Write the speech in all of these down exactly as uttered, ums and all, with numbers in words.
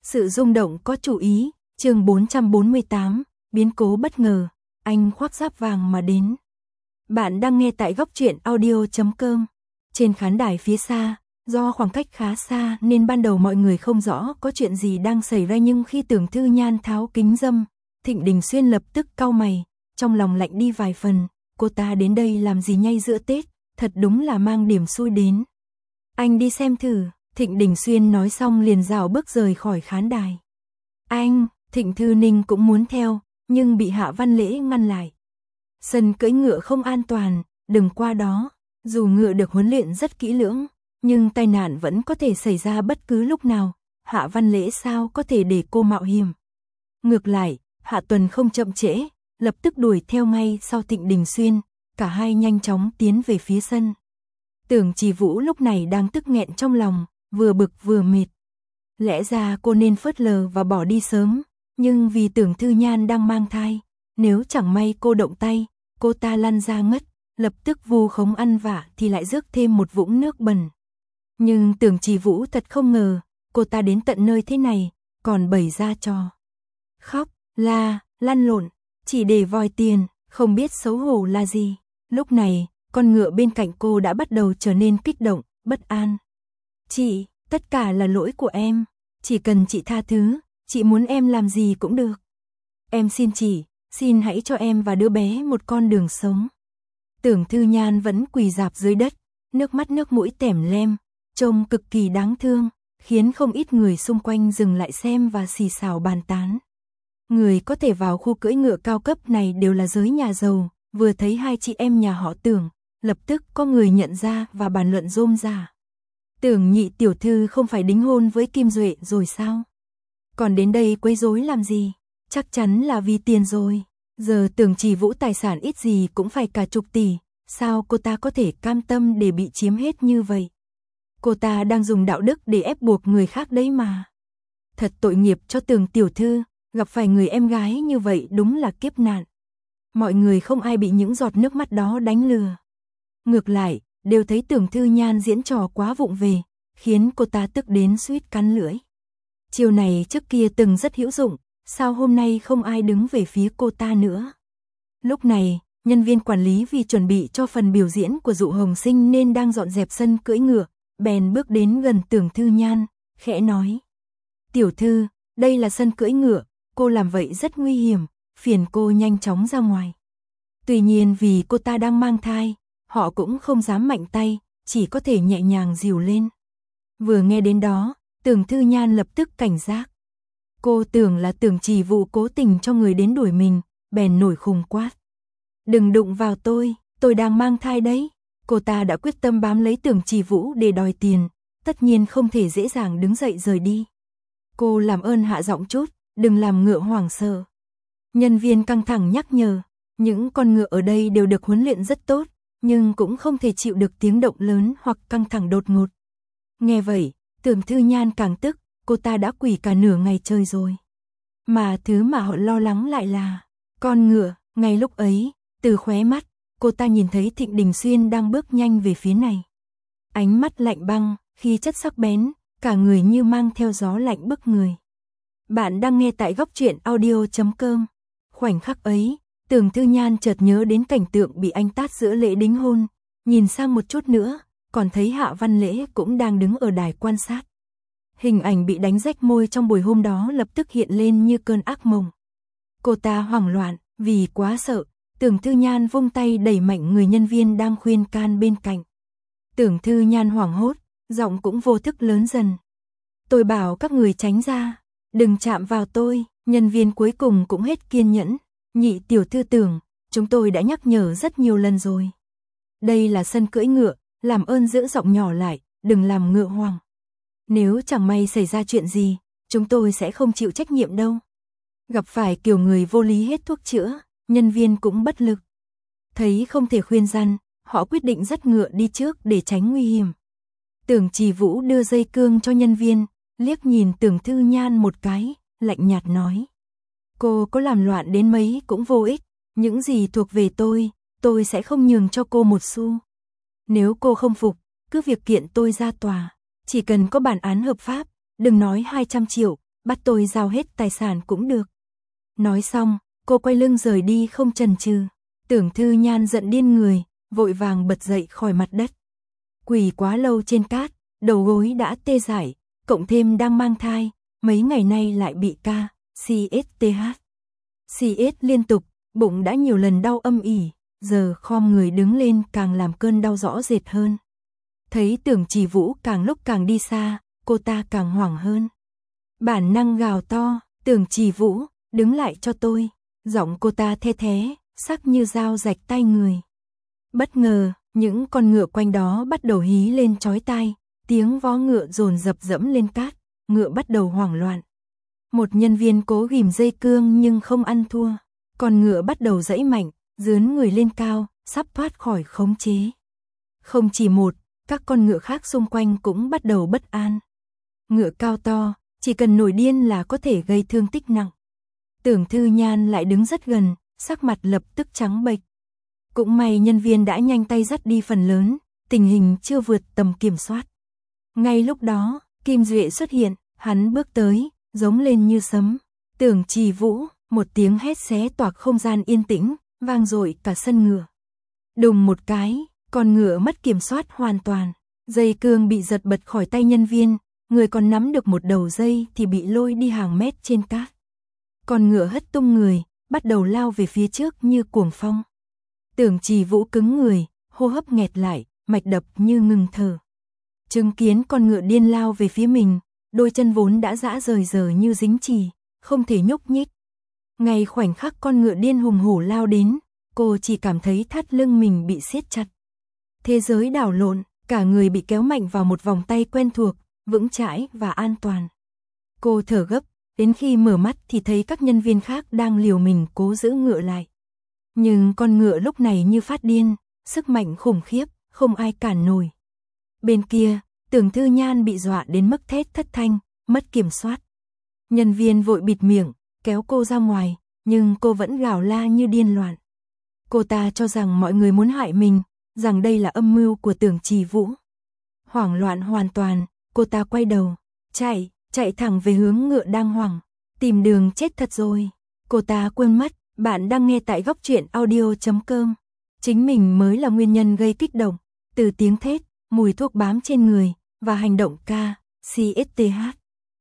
Sự rung động có chủ ý, chương bốn trăm bốn mươi tám, biến cố bất ngờ, anh khoác giáp vàng mà đến. Bạn đang nghe tại góc truyện audio chấm com. Trên khán đài phía xa, do khoảng cách khá xa nên ban đầu mọi người không rõ có chuyện gì đang xảy ra, nhưng khi Tưởng Thư Nhan tháo kính râm, Thịnh Đình Xuyên lập tức cau mày, trong lòng lạnh đi vài phần, cô ta đến đây làm gì ngay giữa Tết, thật đúng là mang điểm xui đến. Anh đi xem thử. Thịnh Đình Xuyên nói xong liền rảo bước rời khỏi khán đài. Anh, Thịnh Thư Ninh cũng muốn theo, nhưng bị Hạ Văn Lễ ngăn lại. Sân cưỡi ngựa không an toàn, đừng qua đó. Dù ngựa được huấn luyện rất kỹ lưỡng, nhưng tai nạn vẫn có thể xảy ra bất cứ lúc nào. Hạ Văn Lễ sao có thể để cô mạo hiểm. Ngược lại, Hạ Tuần không chậm trễ, lập tức đuổi theo ngay sau Thịnh Đình Xuyên, cả hai nhanh chóng tiến về phía sân. Tưởng Trì Vũ lúc này đang tức nghẹn trong lòng, vừa bực vừa mệt. Lẽ ra cô nên phớt lờ và bỏ đi sớm, nhưng vì Tưởng Thư Nhan đang mang thai, nếu chẳng may cô động tay, cô ta lăn ra ngất, lập tức vu khống ăn vạ thì lại rước thêm một vũng nước bẩn. Nhưng Tưởng Trì Vũ thật không ngờ, cô ta đến tận nơi thế này, còn bày ra trò khóc, la, lăn lộn, chỉ để vòi tiền, không biết xấu hổ là gì. Lúc này, con ngựa bên cạnh cô đã bắt đầu trở nên kích động, bất an. Chị, tất cả là lỗi của em, chỉ cần chị tha thứ, chị muốn em làm gì cũng được. Em xin chị, xin hãy cho em và đứa bé một con đường sống. Tưởng Thư Nhan vẫn quỳ rạp dưới đất, nước mắt nước mũi tẻm lem, trông cực kỳ đáng thương, khiến không ít người xung quanh dừng lại xem và xì xào bàn tán. Người có thể vào khu cưỡi ngựa cao cấp này đều là giới nhà giàu, vừa thấy hai chị em nhà họ Tưởng, lập tức có người nhận ra và bàn luận rôm rả. Tưởng nhị tiểu thư không phải đính hôn với Kim Duệ rồi sao? Còn đến đây quấy rối làm gì? Chắc chắn là vì tiền rồi. Giờ Tưởng Trì Vũ tài sản ít gì cũng phải cả chục tỷ, sao cô ta có thể cam tâm để bị chiếm hết như vậy? Cô ta đang dùng đạo đức để ép buộc người khác đấy mà. Thật tội nghiệp cho Tưởng tiểu thư, gặp phải người em gái như vậy đúng là kiếp nạn. Mọi người không ai bị những giọt nước mắt đó đánh lừa. Ngược lại, đều thấy Tưởng Thư Nhan diễn trò quá vụng về, khiến cô ta tức đến suýt cắn lưỡi. Chiều này trước kia từng rất hữu dụng, sao hôm nay không ai đứng về phía cô ta nữa? Lúc này, nhân viên quản lý vì chuẩn bị cho phần biểu diễn của Dụ Hồng Sinh nên đang dọn dẹp sân cưỡi ngựa, bèn bước đến gần Tưởng Thư Nhan, khẽ nói. Tiểu thư, đây là sân cưỡi ngựa, cô làm vậy rất nguy hiểm, phiền cô nhanh chóng ra ngoài. Tuy nhiên vì cô ta đang mang thai, họ cũng không dám mạnh tay, chỉ có thể nhẹ nhàng dìu lên. Vừa nghe đến đó, Tưởng Thư Nhan lập tức cảnh giác. Cô tưởng là Tưởng Trì Vũ cố tình cho người đến đuổi mình, bèn nổi khùng quát. Đừng đụng vào tôi, tôi đang mang thai đấy. Cô ta đã quyết tâm bám lấy Tưởng Trì Vũ để đòi tiền, tất nhiên không thể dễ dàng đứng dậy rời đi. Cô làm ơn hạ giọng chút, đừng làm ngựa hoảng sợ. Nhân viên căng thẳng nhắc nhở, những con ngựa ở đây đều được huấn luyện rất tốt, nhưng cũng không thể chịu được tiếng động lớn hoặc căng thẳng đột ngột. Nghe vậy, Tưởng Thư Nhan càng tức, cô ta đã quỳ cả nửa ngày trời rồi. Mà thứ mà họ lo lắng lại là con ngựa. Ngay lúc ấy, từ khóe mắt, cô ta nhìn thấy Thịnh Đình Xuyên đang bước nhanh về phía này. Ánh mắt lạnh băng, khí chất sắc bén, cả người như mang theo gió lạnh bức người. Bạn đang nghe tại góc truyện audio chấm com. Khoảnh khắc ấy, Tưởng Thư Nhan chợt nhớ đến cảnh tượng bị anh tát giữa lễ đính hôn, nhìn sang một chút nữa, còn thấy Hạ Văn Lễ cũng đang đứng ở đài quan sát. Hình ảnh bị đánh rách môi trong buổi hôm đó lập tức hiện lên như cơn ác mộng. Cô ta hoảng loạn, vì quá sợ, Tưởng Thư Nhan vung tay đẩy mạnh người nhân viên đang khuyên can bên cạnh. Tưởng Thư Nhan hoảng hốt, giọng cũng vô thức lớn dần. Tôi bảo các người tránh ra, đừng chạm vào tôi. Nhân viên cuối cùng cũng hết kiên nhẫn. Nhị tiểu thư Tưởng, chúng tôi đã nhắc nhở rất nhiều lần rồi. Đây là sân cưỡi ngựa, làm ơn giữ giọng nhỏ lại, đừng làm ngựa hoang. Nếu chẳng may xảy ra chuyện gì, chúng tôi sẽ không chịu trách nhiệm đâu. Gặp phải kiểu người vô lý hết thuốc chữa, nhân viên cũng bất lực. Thấy không thể khuyên răn, họ quyết định dắt ngựa đi trước để tránh nguy hiểm. Tưởng Trì Vũ đưa dây cương cho nhân viên, liếc nhìn Tưởng Thư Nhan một cái, lạnh nhạt nói. Cô có làm loạn đến mấy cũng vô ích, những gì thuộc về tôi, tôi sẽ không nhường cho cô một xu. Nếu cô không phục, cứ việc kiện tôi ra tòa, chỉ cần có bản án hợp pháp, đừng nói hai trăm triệu, bắt tôi giao hết tài sản cũng được. Nói xong, cô quay lưng rời đi không chần chừ. Tưởng Thư Nhan giận điên người, vội vàng bật dậy khỏi mặt đất. Quỳ quá lâu trên cát, đầu gối đã tê dại, cộng thêm đang mang thai, mấy ngày nay lại bị ca, xê ét tê hát. xê ét liên tục, bụng đã nhiều lần đau âm ỉ, giờ khom người đứng lên càng làm cơn đau rõ rệt hơn. Thấy Tưởng Chỉ Vũ càng lúc càng đi xa, cô ta càng hoảng hơn. Bản năng gào to, Tưởng Chỉ Vũ, đứng lại cho tôi. Giọng cô ta the thé, sắc như dao rạch tay người. Bất ngờ, những con ngựa quanh đó bắt đầu hí lên chói tai, tiếng vó ngựa dồn dập dẫm lên cát, ngựa bắt đầu hoảng loạn. Một nhân viên cố ghìm dây cương nhưng không ăn thua, con ngựa bắt đầu giãy mạnh, dướn người lên cao, sắp thoát khỏi khống chế. Không chỉ một, các con ngựa khác xung quanh cũng bắt đầu bất an. Ngựa cao to, chỉ cần nổi điên là có thể gây thương tích nặng. Tưởng Thư Nhan lại đứng rất gần, sắc mặt lập tức trắng bệch. Cũng may nhân viên đã nhanh tay dắt đi phần lớn, tình hình chưa vượt tầm kiểm soát. Ngay lúc đó, Kim Duệ xuất hiện, hắn bước tới, giống lên như sấm. Tưởng Chỉ Vũ, một tiếng hét xé toạc không gian yên tĩnh, vang dội cả sân ngựa. Đùng một cái, con ngựa mất kiểm soát hoàn toàn, dây cương bị giật bật khỏi tay nhân viên, người còn nắm được một đầu dây thì bị lôi đi hàng mét trên cát. Con ngựa hất tung người, bắt đầu lao về phía trước như cuồng phong. Tưởng Chỉ Vũ cứng người, hô hấp nghẹt lại, mạch đập như ngừng thở. Chứng kiến con ngựa điên lao về phía mình, đôi chân vốn đã rã rời rời như dính chì, không thể nhúc nhích. Ngay khoảnh khắc con ngựa điên hùng hổ lao đến, cô chỉ cảm thấy thắt lưng mình bị siết chặt. Thế giới đảo lộn, cả người bị kéo mạnh vào một vòng tay quen thuộc, vững chãi và an toàn. Cô thở gấp, đến khi mở mắt thì thấy các nhân viên khác đang liều mình cố giữ ngựa lại. Nhưng con ngựa lúc này như phát điên, sức mạnh khủng khiếp, không ai cản nổi. Bên kia, Tưởng Thư Nhan bị dọa đến mức thét thất thanh, mất kiểm soát. Nhân viên vội bịt miệng, kéo cô ra ngoài, nhưng cô vẫn gào la như điên loạn. Cô ta cho rằng mọi người muốn hại mình, rằng đây là âm mưu của Tưởng Chỉ Vũ. Hoảng loạn hoàn toàn, cô ta quay đầu, chạy, chạy thẳng về hướng ngựa đang hoảng, tìm đường chết thật rồi. Cô ta quên mất, bạn đang nghe tại góc truyện audio chấm com. Chính mình mới là nguyên nhân gây kích động, từ tiếng thét, mùi thuốc bám trên người, và hành động ca, xê ét tê hát.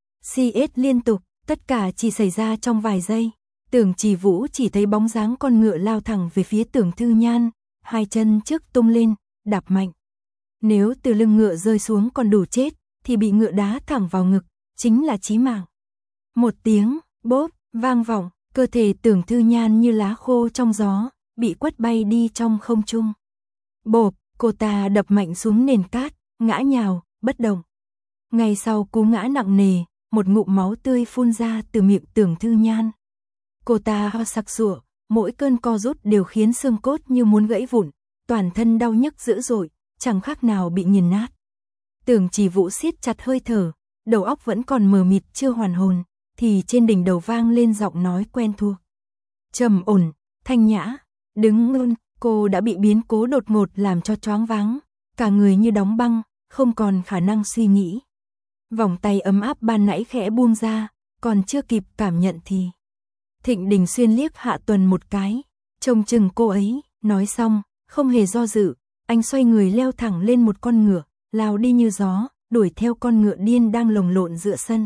xê ét liên tục, tất cả chỉ xảy ra trong vài giây. Tưởng Chỉ Vũ chỉ thấy bóng dáng con ngựa lao thẳng về phía Tưởng Thư Nhan, hai chân trước tung lên, đạp mạnh. Nếu từ lưng ngựa rơi xuống còn đủ chết, thì bị ngựa đá thẳng vào ngực, chính là chí mạng. Một tiếng, bốp, vang vọng, cơ thể Tưởng Thư Nhan như lá khô trong gió, bị quất bay đi trong không trung. Bộp, cô ta đập mạnh xuống nền cát, ngã nhào, bất động. Ngay sau cú ngã nặng nề, một ngụm máu tươi phun ra từ miệng Tưởng Thư Nhan. Cô ta ho sặc sụa, mỗi cơn co rút đều khiến xương cốt như muốn gãy vụn, toàn thân đau nhức dữ dội, chẳng khác nào bị nghiền nát. Tưởng Chỉ Vũ siết chặt hơi thở, đầu óc vẫn còn mờ mịt chưa hoàn hồn, thì trên đỉnh đầu vang lên giọng nói quen thuộc. Trầm ổn, thanh nhã, đứng ngưng, cô đã bị biến cố đột ngột làm cho choáng váng, cả người như đóng băng, không còn khả năng suy nghĩ. Vòng tay ấm áp ban nãy khẽ buông ra, còn chưa kịp cảm nhận thì Thịnh Đình Xuyên liếc Hạ Tuần một cái, trông chừng cô ấy, nói xong, không hề do dự, anh xoay người leo thẳng lên một con ngựa, lao đi như gió, đuổi theo con ngựa điên đang lồng lộn giữa sân.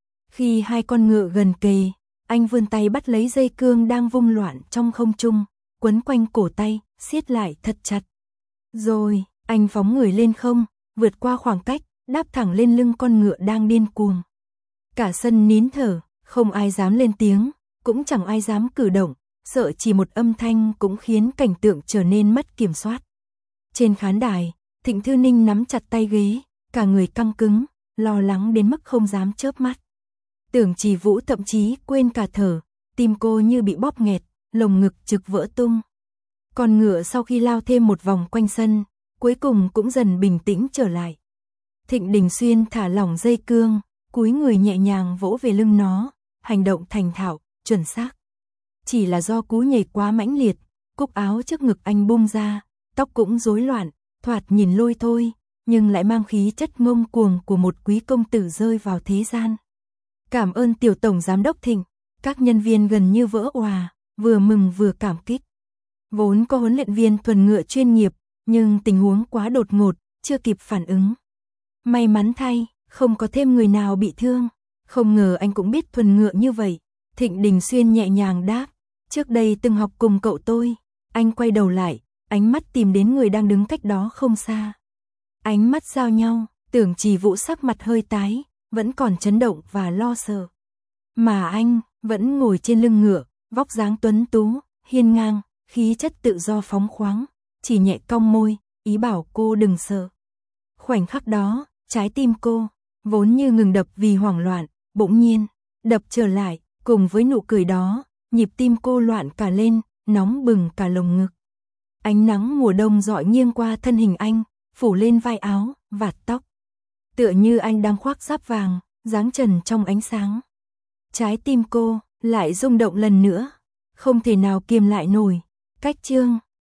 Khi hai con ngựa gần kề, anh vươn tay bắt lấy dây cương đang vung loạn trong không trung, quấn quanh cổ tay, siết lại thật chặt. Rồi, anh phóng người lên không, vượt qua khoảng cách, đáp thẳng lên lưng con ngựa đang điên cuồng. Cả sân nín thở, không ai dám lên tiếng, cũng chẳng ai dám cử động, sợ chỉ một âm thanh cũng khiến cảnh tượng trở nên mất kiểm soát. Trên khán đài, Thịnh Thư Ninh nắm chặt tay ghế, cả người căng cứng, lo lắng đến mức không dám chớp mắt. Tưởng Chỉ Vũ thậm chí quên cả thở, tim cô như bị bóp nghẹt, lồng ngực trực vỡ tung. Con ngựa sau khi lao thêm một vòng quanh sân, cuối cùng cũng dần bình tĩnh trở lại. Thịnh Đình Xuyên thả lỏng dây cương, cúi người nhẹ nhàng vỗ về lưng nó, hành động thành thạo, chuẩn xác. Chỉ là do cú nhảy quá mãnh liệt, cúc áo trước ngực anh bung ra, tóc cũng rối loạn, thoạt nhìn lôi thôi, nhưng lại mang khí chất ngông cuồng của một quý công tử rơi vào thế gian. Cảm ơn tiểu tổng giám đốc Thịnh. Các nhân viên gần như vỡ òa, vừa mừng vừa cảm kích. Vốn có huấn luyện viên thuần ngựa chuyên nghiệp, nhưng tình huống quá đột ngột, chưa kịp phản ứng. May mắn thay, không có thêm người nào bị thương. Không ngờ anh cũng biết thuần ngựa như vậy. Thịnh Đình Xuyên nhẹ nhàng đáp. Trước đây từng học cùng cậu tôi. Anh quay đầu lại, ánh mắt tìm đến người đang đứng cách đó không xa. Ánh mắt giao nhau, Tưởng Trì Vũ sắc mặt hơi tái, vẫn còn chấn động và lo sợ. Mà anh, vẫn ngồi trên lưng ngựa, vóc dáng tuấn tú, hiên ngang, khí chất tự do phóng khoáng, chỉ nhẹ cong môi, ý bảo cô đừng sợ. Khoảnh khắc đó, trái tim cô, vốn như ngừng đập vì hoảng loạn, bỗng nhiên, đập trở lại, cùng với nụ cười đó, nhịp tim cô loạn cả lên, nóng bừng cả lồng ngực. Ánh nắng mùa đông rọi nghiêng qua thân hình anh, phủ lên vai áo, vạt tóc. Tựa như anh đang khoác giáp vàng, dáng trần trong ánh sáng. Trái tim cô lại rung động lần nữa, không thể nào kiềm lại nổi. Cách chương